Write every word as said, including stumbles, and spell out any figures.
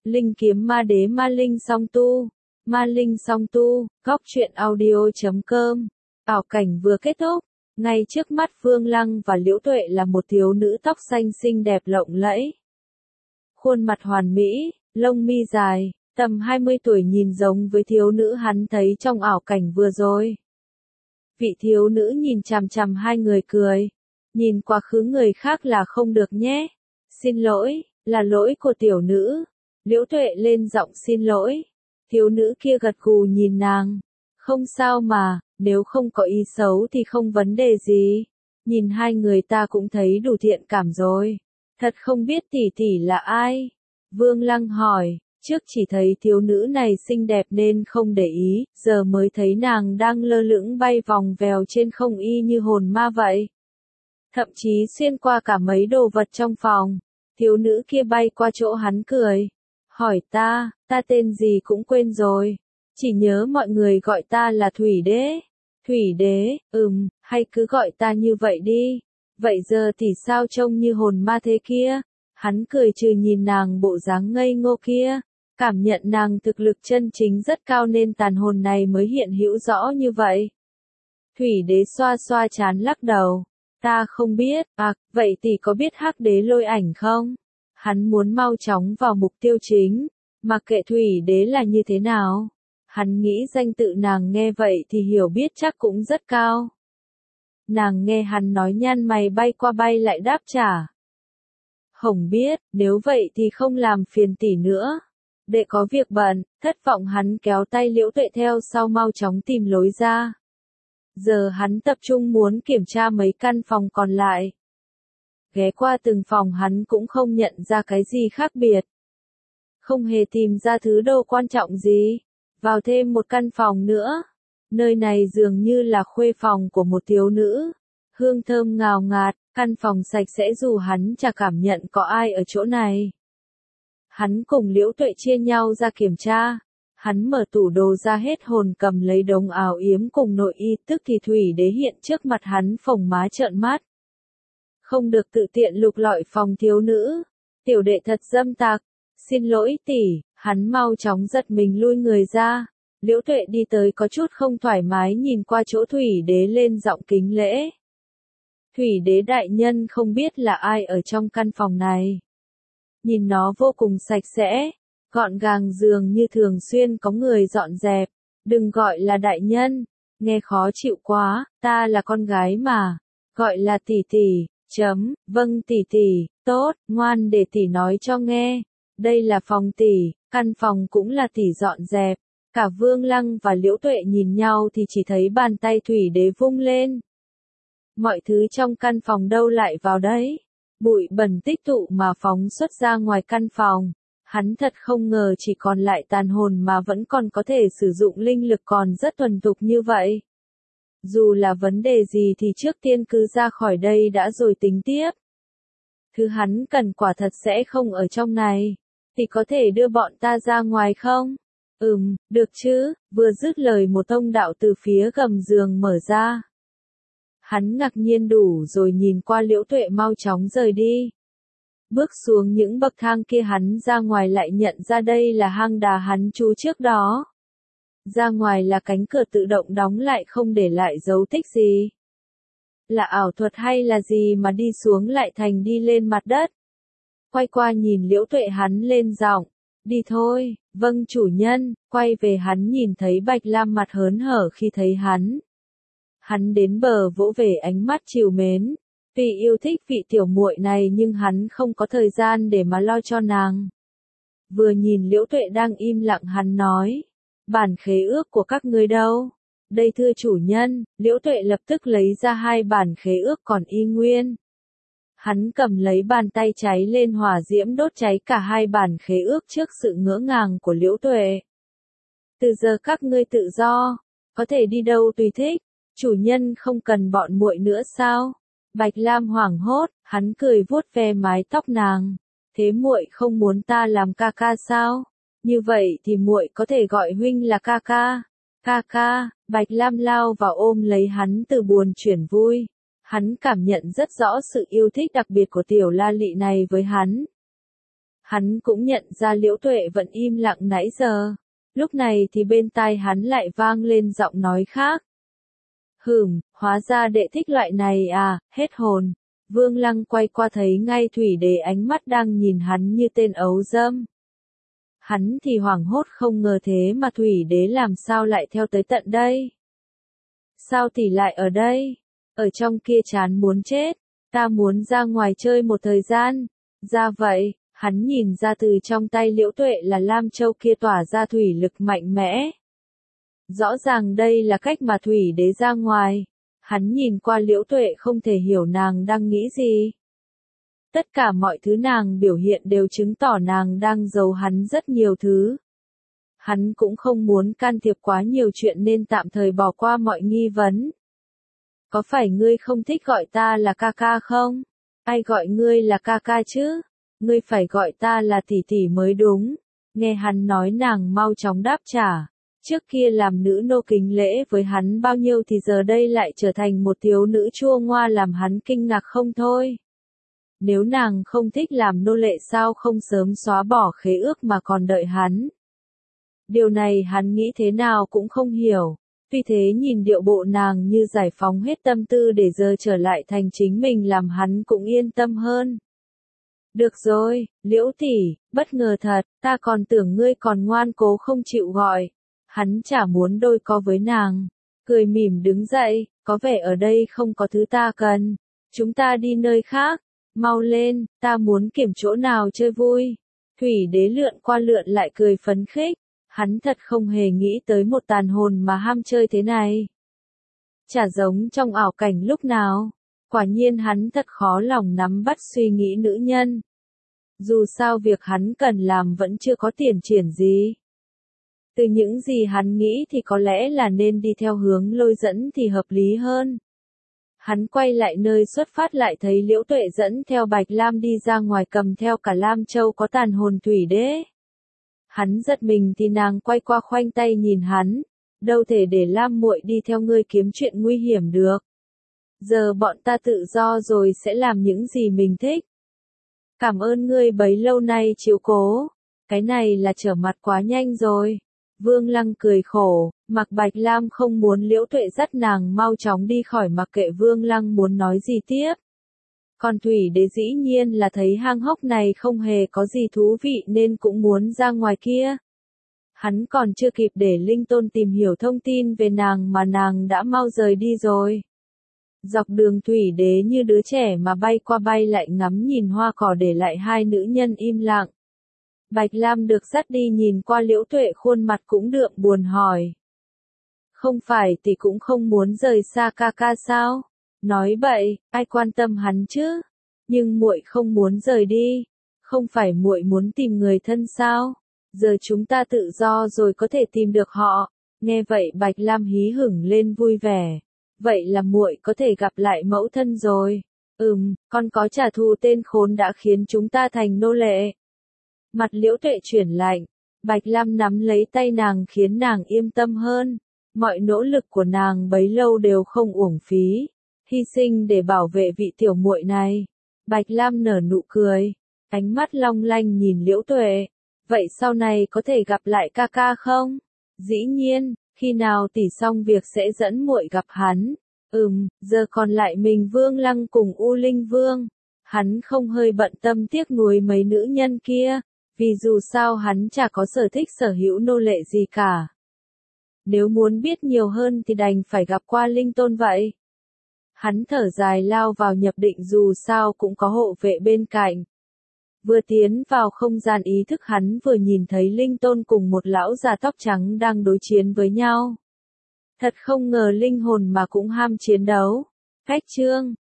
Linh kiếm ma đế ma linh song tu. Ma linh song tu, góc truyện audio chấm com. Ảo cảnh vừa kết thúc, ngay trước mắt Vương Lăng và Liễu Tuệ là một thiếu nữ tóc xanh xinh đẹp lộng lẫy. Khuôn mặt hoàn mỹ, lông mi dài, tầm hai mươi tuổi nhìn giống với thiếu nữ hắn thấy trong ảo cảnh vừa rồi. Vị thiếu nữ nhìn chằm chằm hai người cười. Nhìn quá khứ người khác là không được nhé. Xin lỗi, là lỗi của tiểu nữ. Liễu Tuệ lên giọng xin lỗi. Thiếu nữ kia gật gù nhìn nàng. Không sao mà, nếu không có ý xấu thì không vấn đề gì. Nhìn hai người ta cũng thấy đủ thiện cảm rồi. Thật không biết tỷ tỷ là ai? Vương Lăng hỏi, trước chỉ thấy thiếu nữ này xinh đẹp nên không để ý, giờ mới thấy nàng đang lơ lửng bay vòng vèo trên không y như hồn ma vậy. Thậm chí xuyên qua cả mấy đồ vật trong phòng. Thiếu nữ kia bay qua chỗ hắn cười. Hỏi ta, ta tên gì cũng quên rồi. Chỉ nhớ mọi người gọi ta là Thủy Đế. Thủy Đế, ừm, hay cứ gọi ta như vậy đi. Vậy giờ thì sao trông như hồn ma thế kia? Hắn cười trừ nhìn nàng bộ dáng ngây ngô kia. Cảm nhận nàng thực lực chân chính rất cao nên tàn hồn này mới hiện hữu rõ như vậy. Thủy Đế xoa xoa trán lắc đầu. Ta không biết, à, vậy thì có biết Hắc Đế Lôi Ảnh không? Hắn muốn mau chóng vào mục tiêu chính, mặc kệ Thủy Đế là như thế nào. Hắn nghĩ danh tự nàng nghe vậy thì hiểu biết chắc cũng rất cao. Nàng nghe hắn nói nhăn mày bay qua bay lại đáp trả. Hồng biết, nếu vậy thì không làm phiền tỷ nữa. Đệ có việc bận, thất vọng hắn kéo tay Liễu Tuệ theo sau mau chóng tìm lối ra. Giờ hắn tập trung muốn kiểm tra mấy căn phòng còn lại. Ghé qua từng phòng hắn cũng không nhận ra cái gì khác biệt. Không hề tìm ra thứ đồ quan trọng gì. Vào thêm một căn phòng nữa. Nơi này dường như là khuê phòng của một thiếu nữ. Hương thơm ngào ngạt, căn phòng sạch sẽ dù hắn chả cảm nhận có ai ở chỗ này. Hắn cùng Liễu Tuệ chia nhau ra kiểm tra. Hắn mở tủ đồ ra hết hồn cầm lấy đống áo yếm cùng nội y, tức thì Thủy Đế hiện trước mặt hắn phồng má trợn mắt. Không được tự tiện lục lọi phòng thiếu nữ. Tiểu đệ thật dâm tặc. Xin lỗi tỷ, hắn mau chóng giật mình lui người ra. Liễu Tuệ đi tới có chút không thoải mái nhìn qua chỗ Thủy Đế lên giọng kính lễ. Thủy Đế đại nhân không biết là ai ở trong căn phòng này. Nhìn nó vô cùng sạch sẽ. Gọn gàng dường như thường xuyên có người dọn dẹp. Đừng gọi là đại nhân. Nghe khó chịu quá, ta là con gái mà. Gọi là tỷ tỷ, chấm, vâng tỷ tỷ, tốt, ngoan để tỷ nói cho nghe. Đây là phòng tỷ, căn phòng cũng là tỷ dọn dẹp. Cả Vương Lăng và Liễu Tuệ nhìn nhau thì chỉ thấy bàn tay Thủy Đế vung lên. Mọi thứ trong căn phòng đâu lại vào đấy. Bụi bẩn tích tụ mà phóng xuất ra ngoài căn phòng. Hắn thật không ngờ chỉ còn lại tàn hồn mà vẫn còn có thể sử dụng linh lực còn rất thuần thục như vậy. Dù là vấn đề gì thì trước tiên cứ ra khỏi đây đã rồi tính tiếp. Thứ hắn cần quả thật sẽ không ở trong này. Thì có thể đưa bọn ta ra ngoài không? Ừm, được chứ, vừa dứt lời một thông đạo từ phía gầm giường mở ra. Hắn ngạc nhiên đủ rồi nhìn qua Liễu Tuệ mau chóng rời đi. Bước xuống những bậc thang kia hắn ra ngoài lại nhận ra đây là hang đá hắn trú trước đó. Ra ngoài là cánh cửa tự động đóng lại không để lại dấu tích gì. Là ảo thuật hay là gì mà đi xuống lại thành đi lên mặt đất. Quay qua nhìn Liễu Tuệ hắn lên giọng. Đi thôi, vâng chủ nhân, quay về hắn nhìn thấy Bạch Lam mặt hớn hở khi thấy hắn. Hắn đến bờ vỗ về ánh mắt trìu mến. Vì yêu thích vị tiểu muội này nhưng hắn không có thời gian để mà lo cho nàng. Vừa nhìn Liễu Tuệ đang im lặng hắn nói. Bản khế ước của các ngươi đâu? Đây thưa chủ nhân, Liễu Tuệ lập tức lấy ra hai bản khế ước còn y nguyên. Hắn cầm lấy bàn tay cháy lên hỏa diễm đốt cháy cả hai bản khế ước trước sự ngỡ ngàng của Liễu Tuệ. Từ giờ các ngươi tự do, có thể đi đâu tùy thích, chủ nhân không cần bọn muội nữa sao? Bạch Lam hoảng hốt, hắn cười vuốt ve mái tóc nàng. Thế muội không muốn ta làm ca ca sao? Như vậy thì muội có thể gọi huynh là ca ca. Ca ca, Bạch Lam lao vào ôm lấy hắn từ buồn chuyển vui. Hắn cảm nhận rất rõ sự yêu thích đặc biệt của tiểu la lị này với hắn. Hắn cũng nhận ra Liễu Tuệ vẫn im lặng nãy giờ. Lúc này thì bên tai hắn lại vang lên giọng nói khác. Hừm, hóa ra đệ thích loại này à, hết hồn. Vương Lăng quay qua thấy ngay Thủy Đế ánh mắt đang nhìn hắn như tên ấu dâm. Hắn thì hoảng hốt không ngờ thế mà Thủy Đế làm sao lại theo tới tận đây. Sao tỷ lại ở đây? Ở trong kia chán muốn chết, ta muốn ra ngoài chơi một thời gian. Ra vậy, hắn nhìn ra từ trong tay Liễu Tuệ là Lam Châu kia tỏa ra thủy lực mạnh mẽ. Rõ ràng đây là cách mà Thủy Đế ra ngoài. Hắn nhìn qua Liễu Tuệ không thể hiểu nàng đang nghĩ gì. Tất cả mọi thứ nàng biểu hiện đều chứng tỏ nàng đang giấu hắn rất nhiều thứ. Hắn cũng không muốn can thiệp quá nhiều chuyện nên tạm thời bỏ qua mọi nghi vấn. Có phải ngươi không thích gọi ta là ca ca không? Ai gọi ngươi là ca ca chứ? Ngươi phải gọi ta là tỷ tỷ mới đúng. Nghe hắn nói nàng mau chóng đáp trả. Trước kia làm nữ nô kính lễ với hắn bao nhiêu thì giờ đây lại trở thành một thiếu nữ chua ngoa làm hắn kinh ngạc không thôi. Nếu nàng không thích làm nô lệ sao không sớm xóa bỏ khế ước mà còn đợi hắn. Điều này hắn nghĩ thế nào cũng không hiểu. Vì thế nhìn điệu bộ nàng như giải phóng hết tâm tư để giờ trở lại thành chính mình làm hắn cũng yên tâm hơn. Được rồi, Liễu tỷ, bất ngờ thật, ta còn tưởng ngươi còn ngoan cố không chịu gọi. Hắn chả muốn đôi co với nàng. Cười mỉm đứng dậy, có vẻ ở đây không có thứ ta cần. Chúng ta đi nơi khác. Mau lên, ta muốn kiểm chỗ nào chơi vui. Thủy Đế lượn qua lượn lại cười phấn khích. Hắn thật không hề nghĩ tới một tàn hồn mà ham chơi thế này. Chả giống trong ảo cảnh lúc nào. Quả nhiên hắn thật khó lòng nắm bắt suy nghĩ nữ nhân. Dù sao việc hắn cần làm vẫn chưa có tiền triển gì. Từ những gì hắn nghĩ thì có lẽ là nên đi theo hướng lôi dẫn thì hợp lý hơn. Hắn quay lại nơi xuất phát lại thấy Liễu Tuệ dẫn theo Bạch Lam đi ra ngoài cầm theo cả Lam Châu có tàn hồn Thủy Đế. Hắn giật mình thì nàng quay qua khoanh tay nhìn hắn, đâu thể để Lam muội đi theo ngươi kiếm chuyện nguy hiểm được. Giờ bọn ta tự do rồi sẽ làm những gì mình thích. Cảm ơn ngươi bấy lâu nay chiếu cố, cái này là trở mặt quá nhanh rồi. Vương Lăng cười khổ, mặc Bạch Lam không muốn Liễu Tuệ dắt nàng mau chóng đi khỏi mặc kệ Vương Lăng muốn nói gì tiếp. Còn Thủy Đế dĩ nhiên là thấy hang hốc này không hề có gì thú vị nên cũng muốn ra ngoài kia. Hắn còn chưa kịp để Linh Tôn tìm hiểu thông tin về nàng mà nàng đã mau rời đi rồi. Dọc đường Thủy Đế như đứa trẻ mà bay qua bay lại ngắm nhìn hoa cỏ để lại hai nữ nhân im lặng. Bạch Lam được dắt đi nhìn qua Liễu Tuệ khuôn mặt cũng đượm buồn hỏi. Không phải thì cũng không muốn rời xa ca ca sao? Nói bậy, ai quan tâm hắn chứ? Nhưng muội không muốn rời đi. Không phải muội muốn tìm người thân sao? Giờ chúng ta tự do rồi có thể tìm được họ. Nghe vậy Bạch Lam hí hửng lên vui vẻ. Vậy là muội có thể gặp lại mẫu thân rồi. Ừm, con có trả thù tên khốn đã khiến chúng ta thành nô lệ. Mặt Liễu Tuệ chuyển lạnh. Bạch Lam nắm lấy tay nàng khiến nàng yên tâm hơn. Mọi nỗ lực của nàng bấy lâu đều không uổng phí. Hy sinh để bảo vệ vị tiểu muội này. Bạch Lam nở nụ cười. Ánh mắt long lanh nhìn Liễu Tuệ. Vậy sau này có thể gặp lại ca ca không? Dĩ nhiên, khi nào tỷ xong việc sẽ dẫn muội gặp hắn. Ừm, giờ còn lại mình Vương Lăng cùng U Linh Vương. Hắn không hơi bận tâm tiếc nuối mấy nữ nhân kia. Vì dù sao hắn chả có sở thích sở hữu nô lệ gì cả. Nếu muốn biết nhiều hơn thì đành phải gặp qua Linh Tôn vậy. Hắn thở dài lao vào nhập định dù sao cũng có hộ vệ bên cạnh. Vừa tiến vào không gian ý thức hắn vừa nhìn thấy Linh Tôn cùng một lão già tóc trắng đang đối chiến với nhau. Thật không ngờ linh hồn mà cũng ham chiến đấu. Cách chương